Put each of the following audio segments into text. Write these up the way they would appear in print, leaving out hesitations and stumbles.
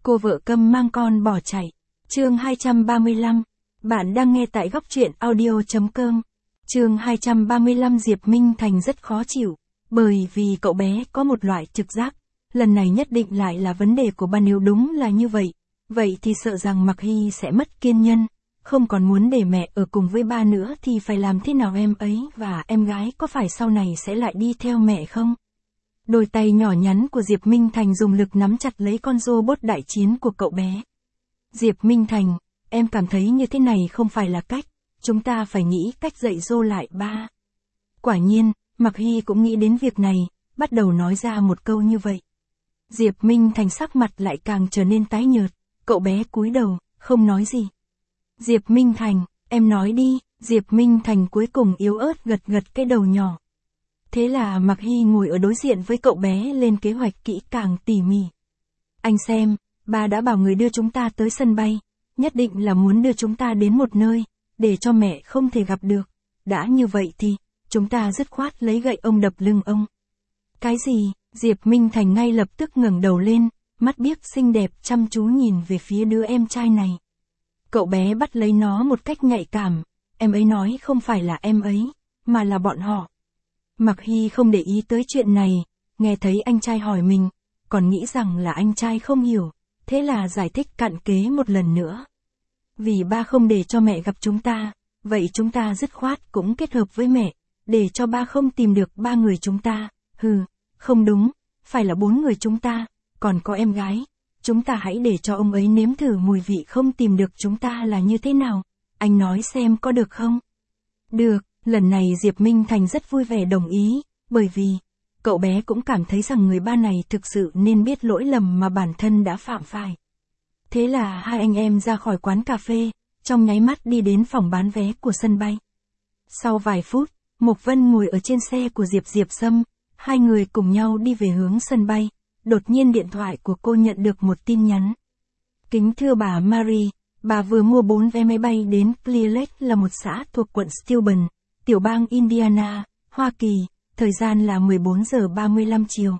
Cô vợ câm mang con bỏ chạy. Chương 235. Bạn đang nghe tại góc truyện audio.com. Chương 235. Diệp Minh Thành rất khó chịu, bởi vì cậu bé có một loại trực giác, lần này nhất định lại là vấn đề của ba, nếu đúng là như vậy thì sợ rằng Mạc Hy sẽ mất kiên nhẫn, không còn muốn để mẹ ở cùng với ba nữa thì phải làm thế nào, em ấy và em gái có phải sau này sẽ lại đi theo mẹ không? Đôi tay nhỏ nhắn của Diệp Minh Thành dùng lực nắm chặt lấy con robot đại chiến của cậu bé. Diệp Minh Thành, em cảm thấy như thế này không phải là cách, chúng ta phải nghĩ cách dạy dỗ lại ba. Quả nhiên, Mạc Hy cũng nghĩ đến việc này, bắt đầu nói ra một câu như vậy. Diệp Minh Thành sắc mặt lại càng trở nên tái nhợt, cậu bé cúi đầu, không nói gì. Diệp Minh Thành, em nói đi, Diệp Minh Thành cuối cùng yếu ớt gật gật cái đầu nhỏ. Thế là Mạc Hy ngồi ở đối diện với cậu bé lên kế hoạch kỹ càng tỉ mỉ. Anh xem, ba đã bảo người đưa chúng ta tới sân bay, nhất định là muốn đưa chúng ta đến một nơi, để cho mẹ không thể gặp được. Đã như vậy thì, chúng ta dứt khoát lấy gậy ông đập lưng ông. Cái gì? Diệp Minh Thành ngay lập tức ngẩng đầu lên, mắt biếc xinh đẹp chăm chú nhìn về phía đứa em trai này. Cậu bé bắt lấy nó một cách nhạy cảm, em ấy nói không phải là em ấy, mà là bọn họ. Mạc Hy không để ý tới chuyện này, nghe thấy anh trai hỏi mình, còn nghĩ rằng là anh trai không hiểu, thế là giải thích cặn kẽ một lần nữa. Vì ba không để cho mẹ gặp chúng ta, vậy chúng ta dứt khoát cũng kết hợp với mẹ, để cho ba không tìm được ba người chúng ta. Không đúng, phải là 4 người chúng ta, còn có em gái. Chúng ta hãy để cho ông ấy nếm thử mùi vị không tìm được chúng ta là như thế nào. Anh nói xem có được không? Được, lần này Diệp Minh Thành rất vui vẻ đồng ý, bởi vì cậu bé cũng cảm thấy rằng người ba này thực sự nên biết lỗi lầm mà bản thân đã phạm phải. Thế là hai anh em ra khỏi quán cà phê, trong nháy mắt đi đến phòng bán vé của sân bay. Sau vài phút, Mộc Vân ngồi ở trên xe của Diệp Sâm, hai người cùng nhau đi về hướng sân bay. Đột nhiên điện thoại của cô nhận được một tin nhắn. Kính thưa bà Marie, bà vừa mua 4 vé máy bay đến Clear Lake, là một xã thuộc quận Steuben, tiểu bang Indiana, Hoa Kỳ, thời gian là 14 giờ 35 chiều.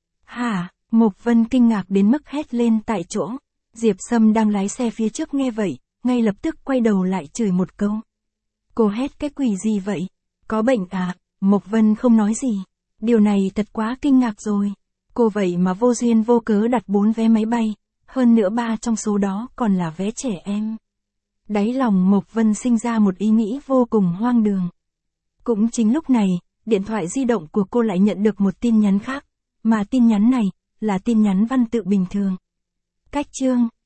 Hả? Mộc Vân kinh ngạc đến mức hét lên tại chỗ. Diệp Sâm đang lái xe phía trước nghe vậy, ngay lập tức quay đầu lại chửi một câu. Cô hét cái quỷ gì vậy? Có bệnh à? Mộc Vân không nói gì. Điều này thật quá kinh ngạc rồi. Cô vậy mà vô duyên vô cớ đặt 4 vé máy bay, hơn nữa 3 trong số đó còn là vé trẻ em. Đáy lòng Mộc Vân sinh ra một ý nghĩ vô cùng hoang đường. Cũng chính lúc này, điện thoại di động của cô lại nhận được một tin nhắn khác, mà tin nhắn này là tin nhắn văn tự bình thường. Cách chương